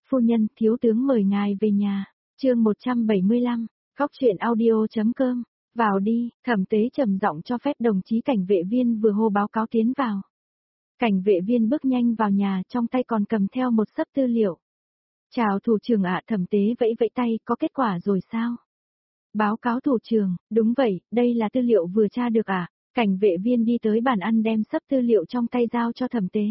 Phu nhân, thiếu tướng mời ngài về nhà. Chương 175, Góc truyện audio.com. Vào đi, Thẩm Tế trầm giọng cho phép đồng chí cảnh vệ viên vừa hô báo cáo tiến vào. Cảnh vệ viên bước nhanh vào nhà, trong tay còn cầm theo một xấp tư liệu. Chào thủ trưởng ạ, Thẩm Tế vẫy vẫy tay, có kết quả rồi sao? Báo cáo thủ trưởng, đúng vậy, đây là tư liệu vừa tra được ạ. Cảnh vệ viên đi tới bàn ăn đem xấp tư liệu trong tay giao cho Thẩm Tế.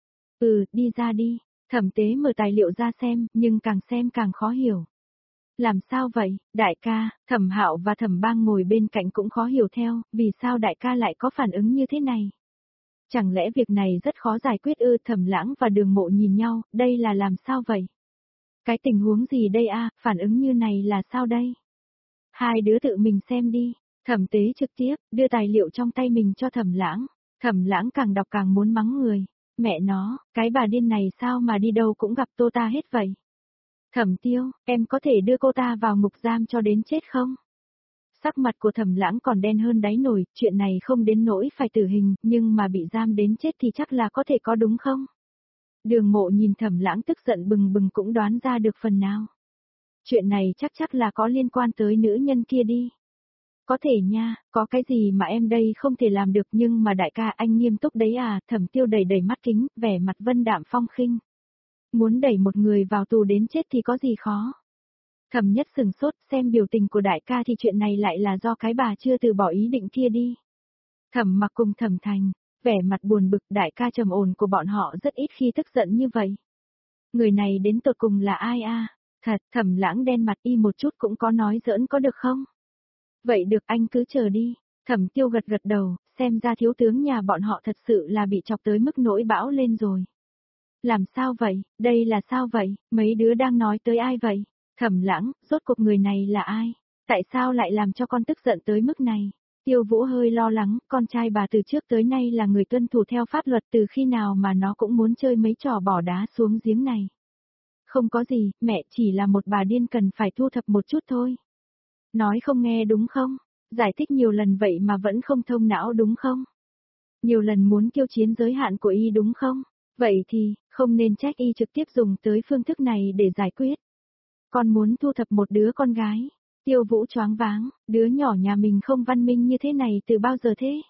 Đi ra đi. Thẩm Tế mở tài liệu ra nhưng càng xem càng khó hiểu. Làm sao vậy, đại ca? Thẩm Hạo và Thẩm Bang ngồi bên cạnh cũng khó hiểu theo, vì sao đại ca lại có phản ứng như thế này? Chẳng lẽ việc này rất khó giải quyết ư? Thẩm Lãng và Đường Mộ nhìn nhau, đây là làm sao vậy? Cái tình huống gì đây a? Phản ứng như này là sao đây? Hai đứa tự mình xem đi. Thẩm Tế trực tiếp đưa tài liệu trong tay mình cho Thẩm Lãng. Thẩm Lãng càng đọc càng muốn mắng người. Mẹ nó, cái bà điên này sao mà đi đâu cũng gặp tô ta hết vậy? Thẩm Tiêu, em có thể đưa cô ta vào ngục giam cho đến chết không? Sắc mặt của Thẩm Lãng còn đen hơn đáy nồi, chuyện này không đến nỗi phải tử hình, nhưng mà bị giam đến chết thì chắc là có thể có đúng không? Đường Mộ nhìn Thẩm Lãng tức giận bừng bừng cũng đoán ra được phần nào. Chuyện này chắc là có liên quan tới nữ nhân kia đi. Có thể nha, có cái gì mà em đây không thể làm được nhưng mà đại ca anh nghiêm túc đấy à? Thẩm Tiêu đầy đầy mắt kính, vẻ mặt vân đạm phong khinh. Muốn đẩy một người vào tù đến chết thì có gì khó. Thẩm Nhất sừng sốt xem biểu tình của đại ca thì chuyện này lại là do cái bà chưa từ bỏ ý định kia đi. Thẩm Mặc cùng Thẩm Thành, vẻ mặt buồn bực, đại ca trầm ổn của bọn họ rất ít khi tức giận như vậy. Người này đến tột cùng là ai a? Thật, Thẩm Lãng đen mặt y một chút cũng có nói giỡn có được không? Vậy được anh cứ chờ đi. Thẩm Tiêu gật gật đầu, xem ra thiếu tướng nhà bọn họ thật sự là bị chọc tới mức nỗi bão lên rồi. Làm sao vậy, đây là sao vậy, mấy đứa đang nói tới ai vậy? Thẩm Lãng, rốt cuộc người này là ai? Tại sao lại làm cho con tức giận tới mức này? Tiêu Vũ hơi lo lắng, con trai bà từ trước tới nay là người tuân thủ theo pháp luật, từ khi nào mà nó cũng muốn chơi mấy trò bỏ đá xuống giếng này. Không có gì, mẹ chỉ là một bà điên cần phải thu thập một chút thôi. Nói không nghe đúng không? Giải thích nhiều lần vậy mà vẫn không thông não đúng không? Nhiều lần muốn kiêu chiến giới hạn của y đúng không? Vậy thì, không nên trách y trực tiếp dùng tới phương thức này để giải quyết. Con muốn thu thập một đứa con gái. Tiêu Vũ choáng váng, đứa nhỏ nhà mình không văn minh như thế này từ bao giờ thế?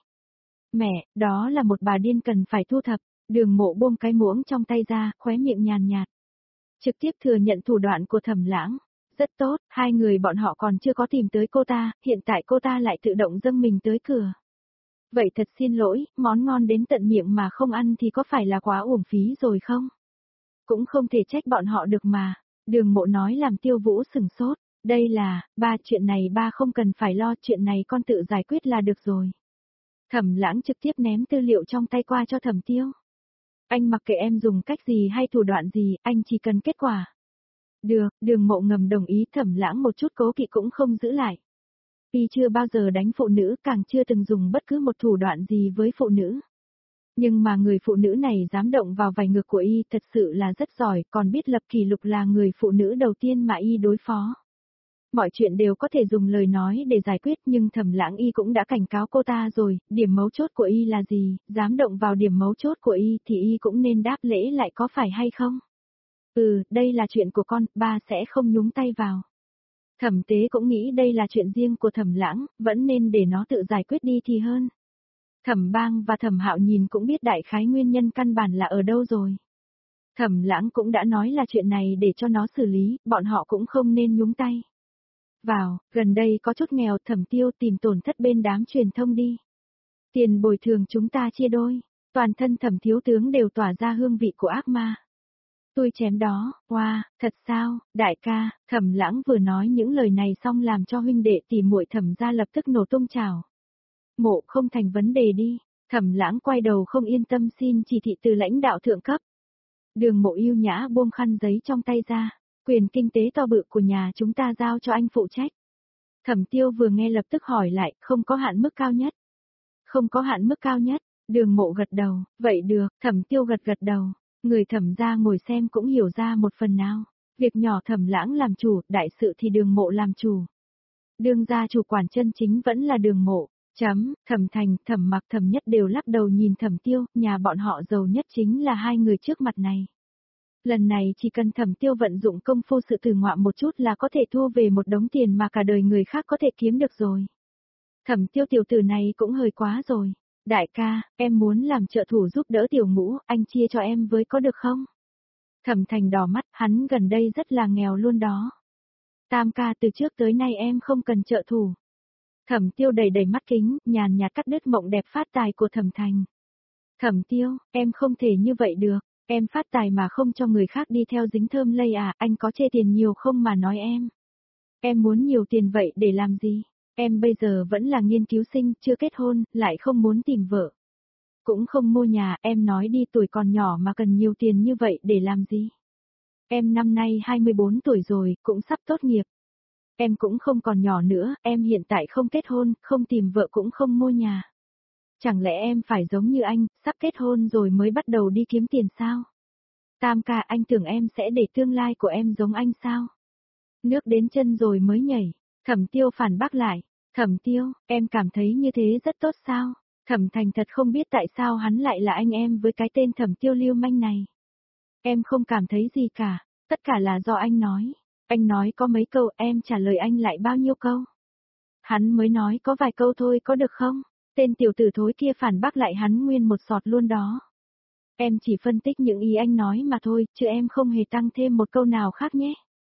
Mẹ, đó là một bà điên cần phải thu thập. Đường Mộ buông cái muỗng trong tay ra, khóe miệng nhàn nhạt. Trực tiếp thừa nhận thủ đoạn của Thẩm Lãng. Rất tốt, hai người bọn họ còn chưa có tìm tới cô ta, hiện tại cô ta lại tự động dâng mình tới cửa. Vậy thật xin lỗi, món ngon đến tận miệng mà không ăn thì có phải là quá uổng phí rồi không? Cũng không thể trách bọn họ được mà. Đường Mộ nói làm Tiêu Vũ sừng sốt. Đây là, ba chuyện này ba không cần phải lo, chuyện này con tự giải quyết là được rồi. Thẩm Lãng trực tiếp ném tư liệu trong tay qua cho Thẩm Tiêu. Anh mặc kệ em dùng cách gì hay thủ đoạn gì, anh chỉ cần kết quả. Được, Đường Mộ ngầm đồng ý. Thẩm Lãng một chút cố kỵ cũng không giữ lại. Y chưa bao giờ đánh phụ nữ, càng chưa từng dùng bất cứ một thủ đoạn gì với phụ nữ. Nhưng mà người phụ nữ này dám động vào vảy ngực của Y thật sự là rất giỏi, còn biết lập kỷ lục là người phụ nữ đầu tiên mà Y đối phó. Mọi chuyện đều có thể dùng lời nói để giải quyết, nhưng Thẩm Lãng Y cũng đã cảnh cáo cô ta rồi, điểm mấu chốt của Y là gì, dám động vào điểm mấu chốt của Y thì Y cũng nên đáp lễ lại, có phải hay không? Đây là chuyện của con, ba sẽ không nhúng tay vào. Thẩm Tế cũng nghĩ đây là chuyện riêng của Thẩm Lãng, vẫn nên để nó tự giải quyết đi thì hơn. Thẩm Bang và Thẩm Hạo nhìn cũng biết đại khái nguyên nhân căn bản là ở đâu rồi. Thẩm Lãng cũng đã nói là chuyện này để cho nó xử lý, bọn họ cũng không nên nhúng tay. Vào, gần đây có chút nghèo, Thẩm Tiêu tìm tổn thất bên đám truyền thông đi. Tiền bồi thường chúng ta chia đôi, toàn thân Thẩm thiếu tướng đều tỏa ra hương vị của ác ma. Tôi chém đó, thật sao, đại ca? Thẩm Lãng vừa nói những lời này xong làm cho huynh đệ tỷ muội Thẩm gia lập tức nổ tung trào. Mộ không thành vấn đề đi. Thẩm Lãng quay đầu không yên tâm xin chỉ thị từ lãnh đạo thượng cấp. Đường Mộ yêu nhã buông khăn giấy trong tay ra. Quyền kinh tế to bự của nhà chúng ta giao cho anh phụ trách. Thẩm Tiêu vừa nghe lập tức hỏi lại, không có hạn mức cao nhất. Không có hạn mức cao nhất. Đường Mộ gật đầu, vậy được. Thẩm Tiêu gật đầu. Người Thẩm gia ngồi xem cũng hiểu ra một phần nào. Việc nhỏ Thẩm Lãng làm chủ, đại sự thì Đường Mộ làm chủ. Đương gia chủ quản chân chính vẫn là Đường Mộ. Thẩm Thành, Thẩm Mặc, Thẩm Nhất đều lắc đầu nhìn Thẩm Tiêu, nhà bọn họ giàu nhất chính là hai người trước mặt này. Lần này chỉ cần Thẩm Tiêu vận dụng công phu sự từ ngoạm một chút là có thể thu về một đống tiền mà cả đời người khác có thể kiếm được rồi. Thẩm Tiêu tiểu tử này cũng hơi quá rồi. Đại ca, em muốn làm trợ thủ giúp đỡ Tiểu Ngũ, anh chia cho em với có được không? Thẩm Thành đỏ mắt, hắn gần đây rất là nghèo luôn đó. Tam ca, từ trước tới nay em không cần trợ thủ. Thẩm Tiêu đầy đầy mắt kính, nhàn nhạt cắt đứt mộng đẹp phát tài của Thẩm Thành. Thẩm Tiêu, em không thể như vậy được, em phát tài mà không cho người khác đi theo dính thơm lây à, anh có chê tiền nhiều không mà nói em. Em muốn nhiều tiền vậy để làm gì? Em bây giờ vẫn là nghiên cứu sinh, chưa kết hôn, lại không muốn tìm vợ. Cũng không mua nhà, em nói đi, tuổi còn nhỏ mà cần nhiều tiền như vậy để làm gì? Em năm nay 24 tuổi rồi, cũng sắp tốt nghiệp. Em cũng không còn nhỏ nữa, em hiện tại không kết hôn, không tìm vợ cũng không mua nhà. Chẳng lẽ em phải giống như anh, sắp kết hôn rồi mới bắt đầu đi kiếm tiền sao? Tam ca, anh tưởng em sẽ để tương lai của em giống anh sao? Nước đến chân rồi mới nhảy. Thẩm Tiêu phản bác lại. Thẩm Tiêu, em cảm thấy như thế rất tốt sao? Thẩm Thành thật không biết tại sao hắn lại là anh em với cái tên Thẩm Tiêu lưu manh này. Em không cảm thấy gì cả, tất cả là do anh nói. Anh nói có mấy câu, em trả lời anh lại bao nhiêu câu. Hắn mới nói có vài câu thôi có được không? Tên tiểu tử thối kia phản bác lại hắn nguyên một sọt luôn đó. Em chỉ phân tích những ý anh nói mà thôi, chứ em không hề tăng thêm một câu nào khác nhé.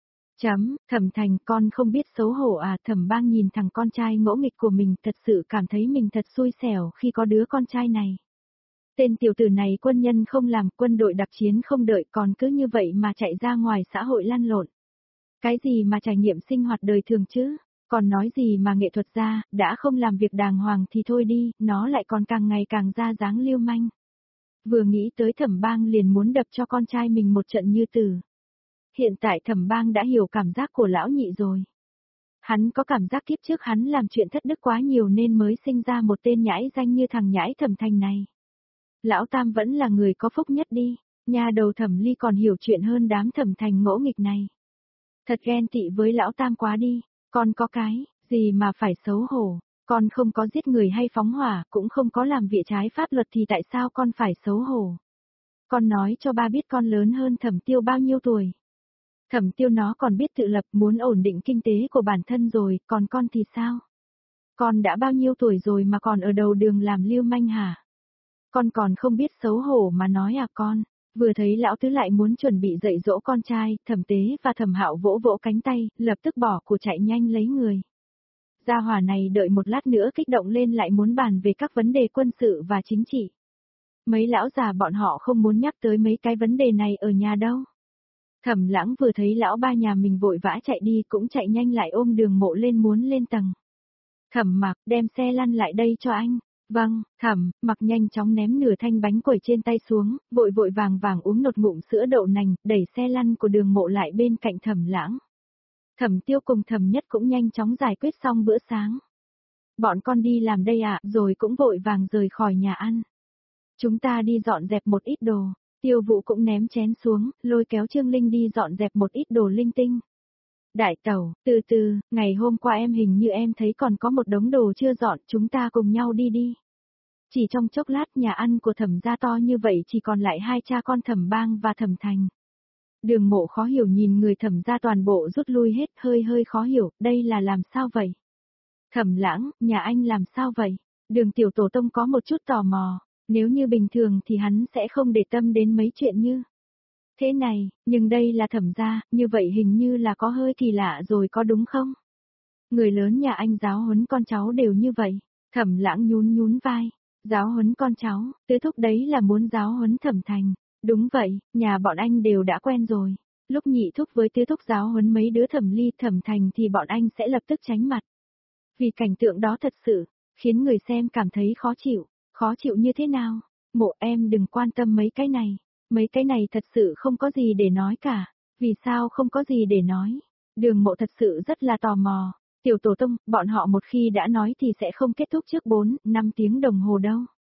Thẩm Thành, con không biết xấu hổ à? Thẩm Bang nhìn thằng con trai ngỗ nghịch của mình, thật sự cảm thấy mình thật xui xẻo khi có đứa con trai này. Tên tiểu tử này quân nhân không làm, quân đội đặc chiến không đợi, còn cứ như vậy mà chạy ra ngoài xã hội lăn lộn. Cái gì mà trải nghiệm sinh hoạt đời thường chứ? Còn nói gì mà nghệ thuật gia, đã không làm việc đàng hoàng thì thôi đi, nó lại còn càng ngày càng ra dáng lưu manh. Vừa nghĩ tới Thẩm Bang liền muốn đập cho con trai mình một trận như tử. Hiện tại Thẩm Bang đã hiểu cảm giác của lão nhị rồi. Hắn có cảm giác kiếp trước hắn làm chuyện thất đức quá nhiều nên mới sinh ra một tên nhãi danh như thằng nhãi Thẩm Thành này. Lão Tam vẫn là người có phúc nhất đi, nhà đầu Thẩm Ly còn hiểu chuyện hơn đám Thẩm Thành ngỗ nghịch này. Thật ghen tị với lão Tam quá đi, con có cái, gì mà phải xấu hổ, con không có giết người hay phóng hỏa, cũng không có làm việc trái pháp luật thì tại sao con phải xấu hổ. Con nói cho ba biết con lớn hơn Thẩm Tiêu bao nhiêu tuổi. Thẩm Tiêu nó còn biết tự lập, muốn ổn định kinh tế của bản thân rồi, còn con thì sao? Con đã bao nhiêu tuổi rồi mà còn ở đầu đường làm lưu manh hả? Con còn không biết xấu hổ mà nói à con? Vừa thấy lão tứ lại muốn chuẩn bị dạy dỗ con trai, Thẩm Tế và Thẩm Hạo vỗ vỗ cánh tay, lập tức bỏ của chạy nhanh lấy người. Gia hỏa này đợi một lát nữa kích động lên lại muốn bàn về các vấn đề quân sự và chính trị. Mấy lão già bọn họ không muốn nhắc tới mấy cái vấn đề này ở nhà đâu. Thẩm Lãng vừa thấy lão ba nhà mình vội vã chạy đi cũng chạy nhanh lại ôm Đường Mộ lên muốn lên tầng. Thẩm Mặc, đem xe lăn lại đây cho anh. Vâng, Thẩm Mặc nhanh chóng ném nửa thanh bánh quẩy trên tay xuống, vội vội vàng vàng uống nột ngụm sữa đậu nành, đẩy xe lăn của Đường Mộ lại bên cạnh Thẩm Lãng. Thẩm Tiêu cùng Thẩm Nhất cũng nhanh chóng giải quyết xong bữa sáng. Bọn con đi làm đây ạ, rồi cũng vội vàng rời khỏi nhà ăn. Chúng ta đi dọn dẹp một ít đồ. Tiêu Vũ cũng ném chén xuống, lôi kéo Trương Linh đi dọn dẹp một ít đồ linh tinh. Đại tẩu, từ từ, ngày hôm qua em hình như em thấy còn có một đống đồ chưa dọn, chúng ta cùng nhau đi đi. Chỉ trong chốc lát nhà ăn của Thẩm gia to như vậy chỉ còn lại hai cha con Thẩm Bang và Thẩm Thành. Đường Mộ khó hiểu nhìn người Thẩm gia toàn bộ rút lui hết, hơi hơi khó hiểu, đây là làm sao vậy? Thẩm Lãng, nhà anh làm sao vậy? Đường tiểu tổ tông có một chút tò mò. Nếu như bình thường thì hắn sẽ không để tâm đến mấy chuyện như thế này, nhưng đây là Thẩm gia, như vậy hình như là có hơi kỳ lạ rồi có đúng không? Người lớn nhà anh giáo huấn con cháu đều như vậy. Thẩm Lãng nhún nhún vai, giáo huấn con cháu, tứ thúc đấy là muốn giáo huấn Thẩm Thành. Đúng vậy, nhà bọn anh đều đã quen rồi. Lúc nhị thúc với tứ thúc giáo huấn mấy đứa Thẩm Ly, Thẩm Thành thì bọn anh sẽ lập tức tránh mặt. Vì cảnh tượng đó thật sự khiến người xem cảm thấy khó chịu. Khó chịu như thế nào? Mộ, em đừng quan tâm mấy cái này. Mấy cái này thật sự không có gì để nói cả. Vì sao không có gì để nói? Đường Mộ thật sự rất là tò mò. Tiểu tổ tông, bọn họ một khi đã nói thì sẽ không kết thúc trước 4-5 tiếng đồng hồ đâu.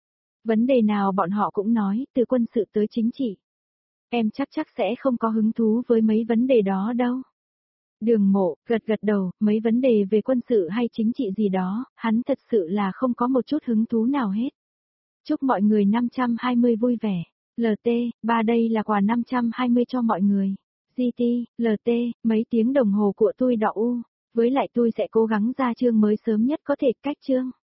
Vấn đề nào bọn họ cũng nói, từ quân sự tới chính trị. Em chắc sẽ không có hứng thú với mấy vấn đề đó đâu. Đường Mộ gật gật đầu, mấy vấn đề về quân sự hay chính trị gì đó, hắn thật sự là không có một chút hứng thú nào hết. Chúc mọi người 520 vui vẻ. LT, ba đây là quà 520 cho mọi người. GT, LT, mấy tiếng đồng hồ của tôi đỏ u. Với lại tôi sẽ cố gắng ra chương mới sớm nhất có thể cách chương.